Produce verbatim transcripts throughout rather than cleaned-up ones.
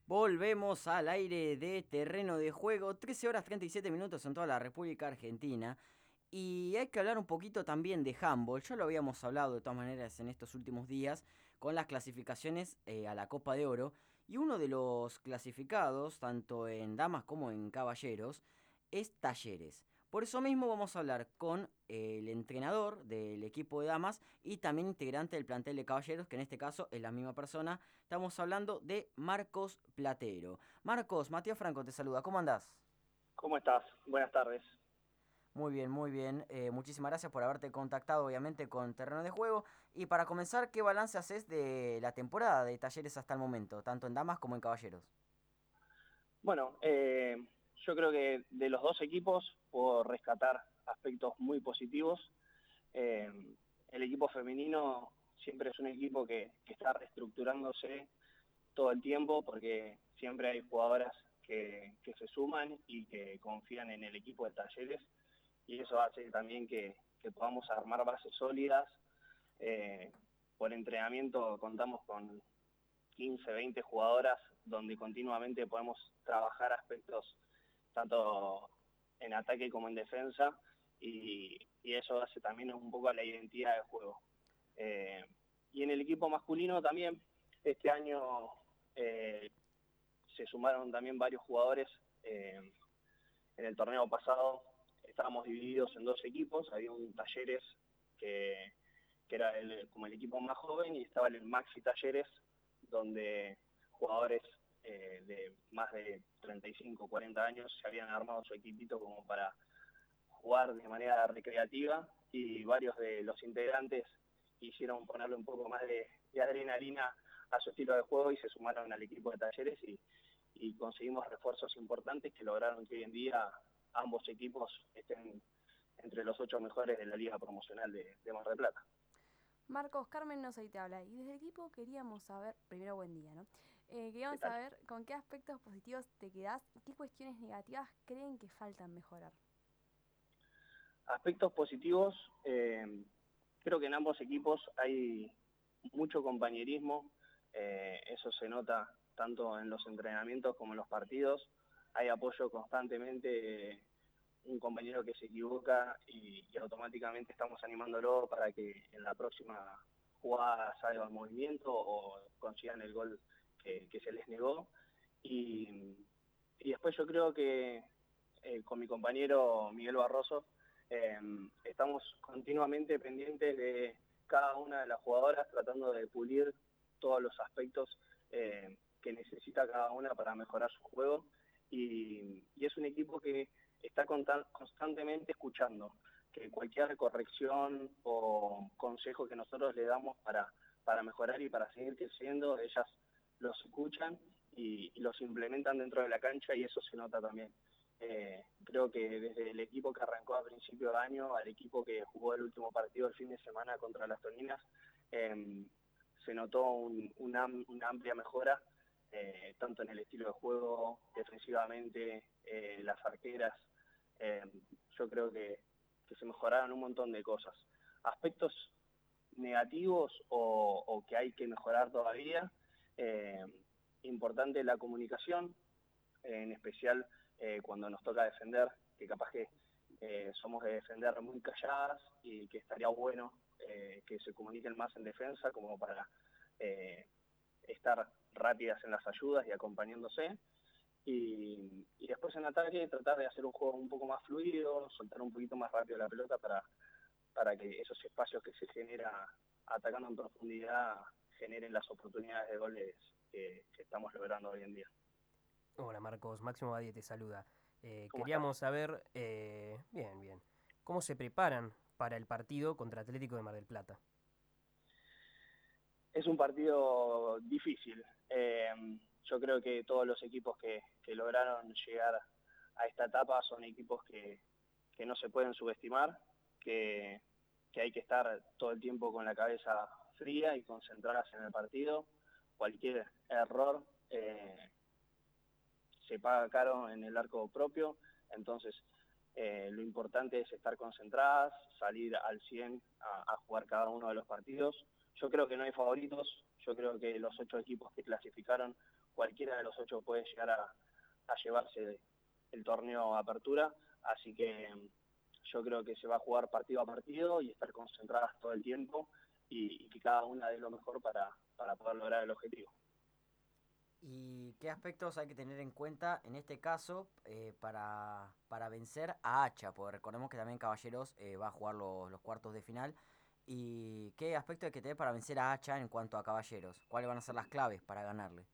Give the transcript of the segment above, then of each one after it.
Volvemos al aire de terreno de juego, trece horas treinta y siete minutos en toda la República Argentina. Y hay que hablar un poquito también de handball. Ya lo habíamos hablado de todas maneras en estos últimos días con las clasificaciones eh, a la Copa de Oro. Y uno de los clasificados, tanto en damas como en caballeros, es Talleres. Por eso mismo vamos a hablar con el entrenador del equipo de damas y también integrante del plantel de caballeros, que en este caso es la misma persona. Estamos hablando de Marcos Platero. Marcos, Matías Franco te saluda. ¿Cómo andás? ¿Cómo estás? Buenas tardes. Muy bien, muy bien. Eh, muchísimas gracias por haberte contactado, obviamente, con Terreno de Juego. Y para comenzar, ¿qué balance haces de la temporada de Talleres hasta el momento, tanto en damas como en caballeros? Bueno, eh, yo creo que de los dos equipos puedo rescatar aspectos muy positivos. Eh, el equipo femenino siempre es un equipo que, que está reestructurándose todo el tiempo porque siempre hay jugadoras que, que se suman y que confían en el equipo de Talleres y eso hace también que, que podamos armar bases sólidas. Eh, por entrenamiento contamos con quince, veinte jugadoras donde continuamente podemos trabajar aspectos tanto en ataque como en defensa y, y eso hace también un poco a la identidad del juego. Eh, y en el equipo masculino también, este año eh, se sumaron también varios jugadores. Eh, en el torneo pasado estábamos divididos en dos equipos, había un Talleres que, que era el, como el equipo más joven y estaba el Maxi Talleres, donde jugadores eh, de más de treinta y cinco, cuarenta años se habían armado su equipito como para jugar de manera recreativa y varios de los integrantes quisieron ponerle un poco más de, de adrenalina a su estilo de juego y se sumaron al equipo de Talleres y, y conseguimos refuerzos importantes que lograron que hoy en día ambos equipos estén entre los ocho mejores de la liga promocional de, de Mar del Plata. Marcos, Carmen nos ahí te habla. Y desde el equipo queríamos saber, primero buen día, ¿no? Eh, ¿Qué queríamos tal? saber con qué aspectos positivos te quedás y qué cuestiones negativas creen que faltan mejorar. Aspectos positivos, eh, creo que en ambos equipos hay mucho compañerismo, eh, eso se nota tanto en los entrenamientos como en los partidos, hay apoyo constantemente, eh, un compañero que se equivoca y, y automáticamente estamos animándolo para que en la próxima jugada salga el movimiento o consigan el gol que, que se les negó. Y, y después yo creo que eh, con mi compañero Miguel Barroso, eh, estamos continuamente pendientes de cada una de las jugadoras tratando de pulir todos los aspectos eh, que necesita cada una para mejorar su juego y, y es un equipo que está constantemente escuchando, que cualquier corrección o consejo que nosotros le damos para, para mejorar y para seguir creciendo, ellas los escuchan y, y los implementan dentro de la cancha y eso se nota también. Eh, creo que desde el equipo que arrancó a principio de año al equipo que jugó el último partido el fin de semana contra las Toninas, eh, se notó un, una, una amplia mejora, eh, tanto en el estilo de juego, defensivamente, eh, las arqueras. Eh, yo creo que, que se mejoraron un montón de cosas. Aspectos negativos o, o que hay que mejorar todavía, eh, importante la comunicación, en especial eh, cuando nos toca defender, que capaz que eh, somos de defender muy calladas y que estaría bueno eh, que se comuniquen más en defensa como para eh, estar rápidas en las ayudas y acompañándose. Y, y después en ataque tratar de hacer un juego un poco más fluido, soltar un poquito más rápido la pelota para, para que esos espacios que se genera atacando en profundidad generen las oportunidades de goles que, que estamos logrando hoy en día. Hola Marcos, Máximo Badie te saluda. Eh, ¿Cómo estás? queríamos saber, eh, bien, bien, ¿cómo se preparan para el partido contra Atlético de Mar del Plata? Es un partido difícil. Eh, yo creo que todos los equipos que, que lograron llegar a esta etapa son equipos que, que no se pueden subestimar, que, que hay que estar todo el tiempo con la cabeza fría y concentrarse en el partido. Cualquier error eh, se paga caro en el arco propio, entonces eh, lo importante es estar concentradas, salir al cien a, a jugar cada uno de los partidos. Yo creo que no hay favoritos, yo creo que los ocho equipos que clasificaron cualquiera de los ocho puede llegar a, a llevarse el torneo Apertura, así que yo creo que se va a jugar partido a partido y estar concentradas todo el tiempo y, y que cada una dé lo mejor para, para poder lograr el objetivo. ¿Y qué aspectos hay que tener en cuenta en este caso eh, para, para vencer a Hacha? Porque recordemos que también Caballeros eh, va a jugar los, los cuartos de final. ¿Y qué aspectos hay que tener para vencer a Hacha en cuanto a Caballeros? ¿Cuáles van a ser las claves para ganarle?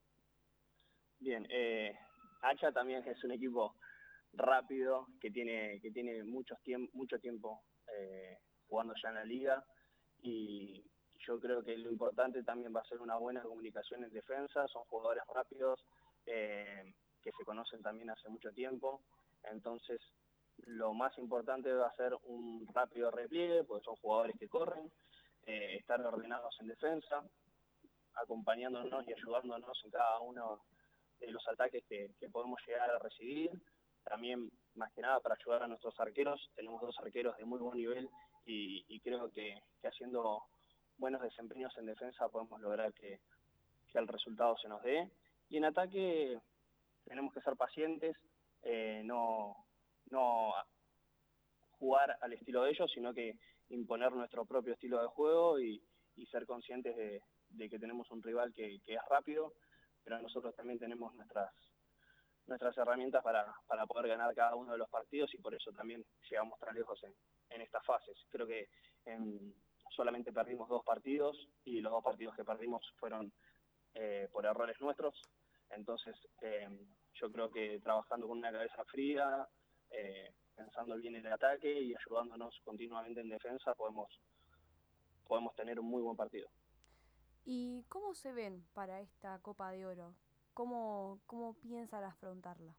Bien, eh, Hacha también es un equipo rápido, que tiene, que tiene muchos tiemp mucho tiempo eh, jugando ya en la liga, y yo creo que lo importante también va a ser una buena comunicación en defensa. Son jugadores rápidos, eh, que se conocen también hace mucho tiempo, entonces lo más importante va a ser un rápido repliegue, porque son jugadores que corren, eh, estar ordenados en defensa, acompañándonos y ayudándonos en cada uno de los ataques que, que podemos llegar a recibir. También, más que nada, para ayudar a nuestros arqueros. Tenemos dos arqueros de muy buen nivel y, y creo que, que haciendo buenos desempeños en defensa podemos lograr que, que el resultado se nos dé. Y en ataque tenemos que ser pacientes, eh, no, no jugar al estilo de ellos, sino que imponer nuestro propio estilo de juego y, y ser conscientes de, de que tenemos un rival que, que es rápido, pero nosotros también tenemos nuestras nuestras herramientas para, para poder ganar cada uno de los partidos, y por eso también llegamos tan lejos en, en estas fases. Creo que en, solamente perdimos dos partidos, y los dos partidos que perdimos fueron eh, por errores nuestros. Entonces eh, yo creo que trabajando con una cabeza fría, eh, pensando bien en el ataque y ayudándonos continuamente en defensa, podemos, podemos tener un muy buen partido. ¿Y cómo se ven para esta Copa de Oro? ¿Cómo, cómo piensan afrontarla?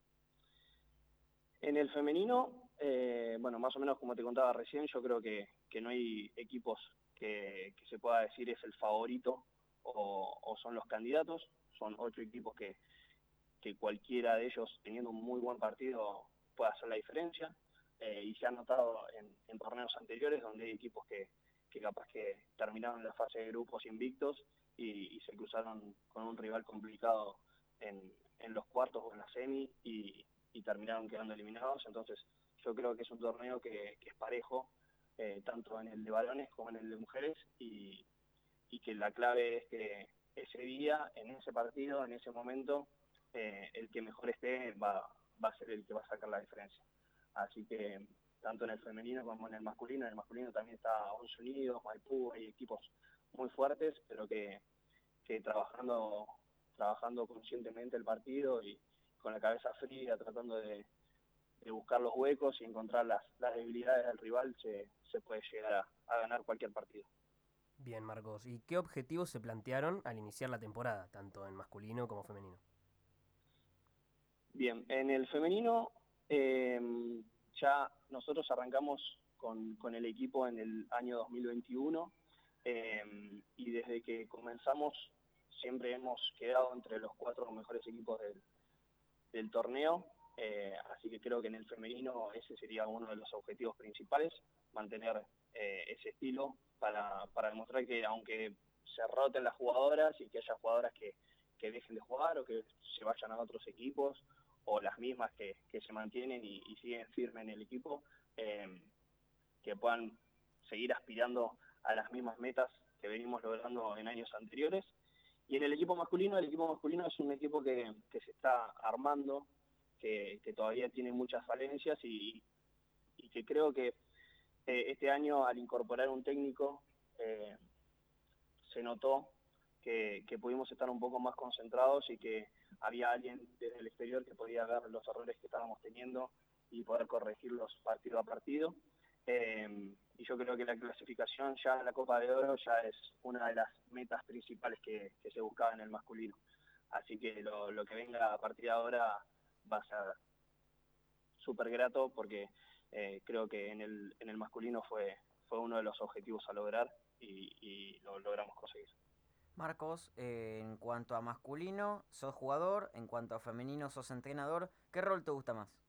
En el femenino, eh, bueno, más o menos como te contaba recién, yo creo que, que no hay equipos que, que se pueda decir es el favorito o, o son los candidatos. Son ocho equipos que, que cualquiera de ellos, teniendo un muy buen partido, puede hacer la diferencia. Eh, y se ha notado en, en torneos anteriores donde hay equipos que, que capaz que terminaron la fase de grupos invictos y, y se cruzaron con un rival complicado en, en los cuartos o en la semi y, y terminaron quedando eliminados. Entonces yo creo que es un torneo que, que es parejo, eh, tanto en el de varones como en el de mujeres, y, y que la clave es que ese día, en ese partido, en ese momento, eh, el que mejor esté va, va a ser el que va a sacar la diferencia. Así que tanto en el femenino como en el masculino, en el masculino también está Once Unidos, Maipú, hay equipos muy fuertes, pero que, que trabajando, trabajando conscientemente el partido y con la cabeza fría, tratando de, de buscar los huecos y encontrar las, las debilidades del rival, se, se puede llegar a, a ganar cualquier partido. Bien, Marcos. ¿Y qué objetivos se plantearon al iniciar la temporada, tanto en masculino como femenino? Bien, en el femenino eh, ya nosotros arrancamos con, con el equipo en el año dos mil veintiuno, eh, y desde que comenzamos siempre hemos quedado entre los cuatro mejores equipos del, del torneo, eh, así que creo que en el femenino ese sería uno de los objetivos principales, mantener eh, ese estilo para, para demostrar que aunque se roten las jugadoras y que haya jugadoras que, que dejen de jugar o que se vayan a otros equipos, o las mismas que, que se mantienen y, y siguen firmes en el equipo, eh, que puedan seguir aspirando a las mismas metas que venimos logrando en años anteriores. Y en el equipo masculino, el equipo masculino es un equipo que, que se está armando, que, que todavía tiene muchas falencias y, y que creo que eh, este año, al incorporar un técnico, eh, se notó que, que pudimos estar un poco más concentrados y que había alguien desde el exterior que podía ver los errores que estábamos teniendo y poder corregirlos partido a partido. Eh, y yo creo que la clasificación ya en la Copa de Oro ya es una de las metas principales que, que se buscaba en el masculino. Así que lo, lo que venga a partir de ahora va a ser súper grato, porque eh, creo que en el, en el masculino fue, fue uno de los objetivos a lograr y, y lo logramos conseguir. Marcos, eh, en cuanto a masculino, sos jugador, en cuanto a femenino, sos entrenador. ¿Qué rol te gusta más?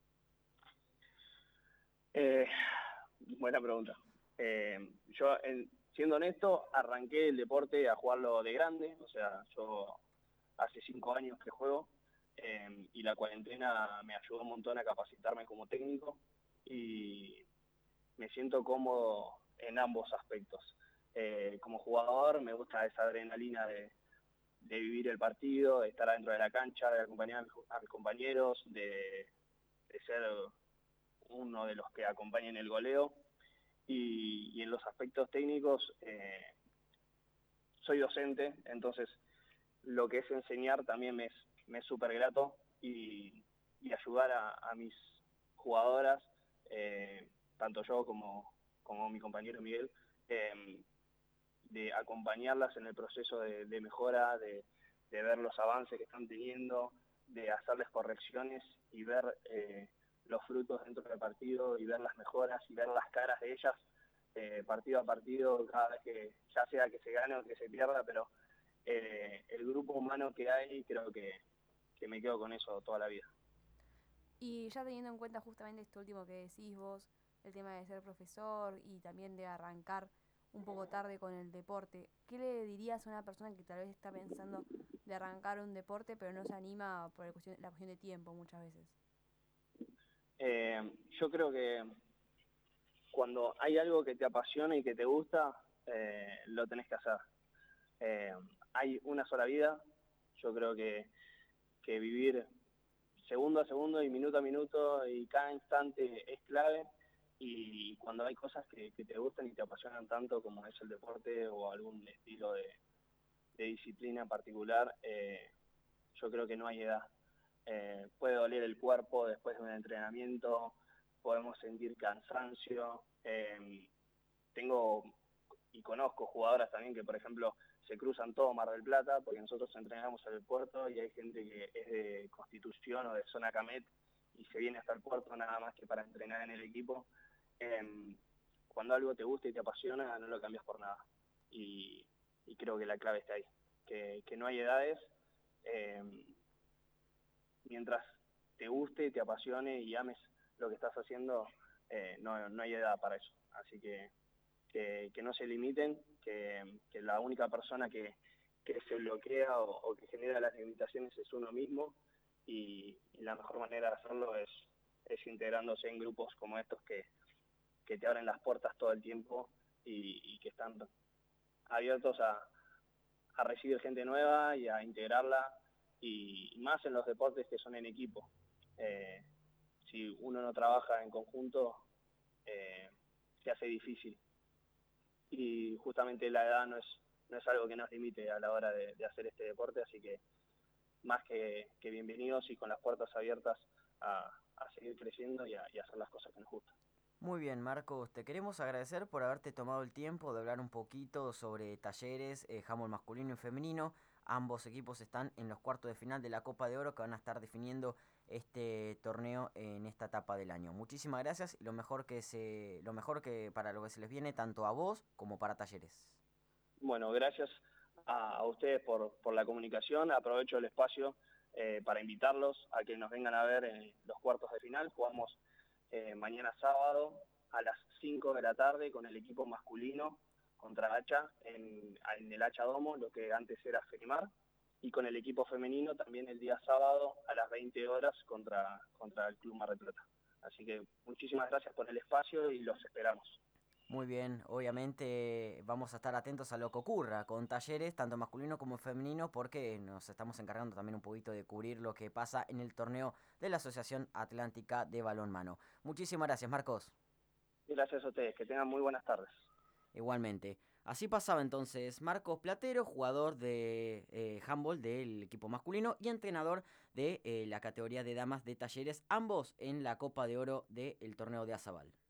Eh, buena pregunta. Eh, yo, en, siendo honesto, arranqué el deporte a jugarlo de grande, o sea, yo hace cinco años que juego, eh, y la cuarentena me ayudó un montón a capacitarme como técnico y me siento cómodo en ambos aspectos. Eh, como jugador me gusta esa adrenalina de, de vivir el partido, de estar dentro de la cancha, de acompañar a mis compañeros, de, de ser uno de los que acompañen el goleo. Y, y en los aspectos técnicos, eh, soy docente, entonces lo que es enseñar también me es, me es súper grato y, y ayudar a, a mis jugadoras, eh, tanto yo como, como mi compañero Miguel, eh, de acompañarlas en el proceso de, de mejora, de, de ver los avances que están teniendo, de hacerles correcciones y ver eh, los frutos dentro del partido y ver las mejoras y ver las caras de ellas eh, partido a partido, cada vez que, ya sea que se gane o que se pierda, pero eh, el grupo humano que hay, creo que, que me quedo con eso toda la vida. Y ya teniendo en cuenta justamente esto último que decís vos, el tema de ser profesor y también de arrancar un poco tarde con el deporte, ¿qué le dirías a una persona que tal vez está pensando de arrancar un deporte pero no se anima por la cuestión, la cuestión de tiempo muchas veces? Eh, yo creo que cuando hay algo que te apasiona y que te gusta, eh, lo tenés que hacer. Eh, hay una sola vida, yo creo que, que vivir segundo a segundo y minuto a minuto y cada instante es clave, y cuando hay cosas que, que te gustan y te apasionan tanto como es el deporte o algún estilo de, de disciplina particular, eh, yo creo que no hay edad. Eh, puede doler el cuerpo después de un entrenamiento, podemos sentir cansancio. Eh, tengo y conozco jugadoras también que, por ejemplo, se cruzan todo Mar del Plata, porque nosotros entrenamos en el puerto y hay gente que es de Constitución o de zona Camet y se viene hasta el puerto nada más que para entrenar en el equipo. Eh, cuando algo te gusta y te apasiona, no lo cambias por nada. Y, y creo que la clave está ahí, que, que no hay edades. Eh, mientras te guste, te apasione y ames lo que estás haciendo, eh, no, no hay edad para eso. Así que que, que no se limiten, que, que la única persona que, que se bloquea o, o que genera las limitaciones es uno mismo, y, y la mejor manera de hacerlo es, es integrándose en grupos como estos que, que te abren las puertas todo el tiempo y, y que están abiertos a, a recibir gente nueva y a integrarla, y, y más en los deportes que son en equipo. Eh, si uno no trabaja en conjunto, eh, se hace difícil. Y justamente la edad no es, no es algo que nos limite a la hora de, de hacer este deporte, así que más que, que bienvenidos y con las puertas abiertas a, a seguir creciendo y a, y a hacer las cosas que nos gustan. Muy bien, Marcos, te queremos agradecer por haberte tomado el tiempo de hablar un poquito sobre Talleres, eh, handball masculino y femenino. Ambos equipos están en los cuartos de final de la Copa de Oro, que van a estar definiendo este torneo en esta etapa del año. Muchísimas gracias y lo mejor que se, lo mejor que para lo que se les viene tanto a vos como para Talleres. Bueno, gracias a, a ustedes por, por la comunicación. Aprovecho el espacio eh, para invitarlos a que nos vengan a ver en los cuartos de final. Jugamos eh, mañana sábado a las cinco de la tarde con el equipo masculino contra Hacha en, en el Hacha Domo, lo que antes era Ferimar, y con el equipo femenino también el día sábado a las veinte horas contra, contra el Club Mar del Plata. Así que muchísimas gracias por el espacio y los esperamos. Muy bien, obviamente vamos a estar atentos a lo que ocurra con Talleres, tanto masculino como femenino, porque nos estamos encargando también un poquito de cubrir lo que pasa en el torneo de la Asociación Atlántica de Balonmano. Muchísimas gracias, Marcos. Gracias a ustedes, que tengan muy buenas tardes. Igualmente. Así pasaba entonces Marcos Platero, jugador de eh, handball del equipo masculino y entrenador de eh, la categoría de damas de Talleres, ambos en la Copa de Oro del torneo de Azabal.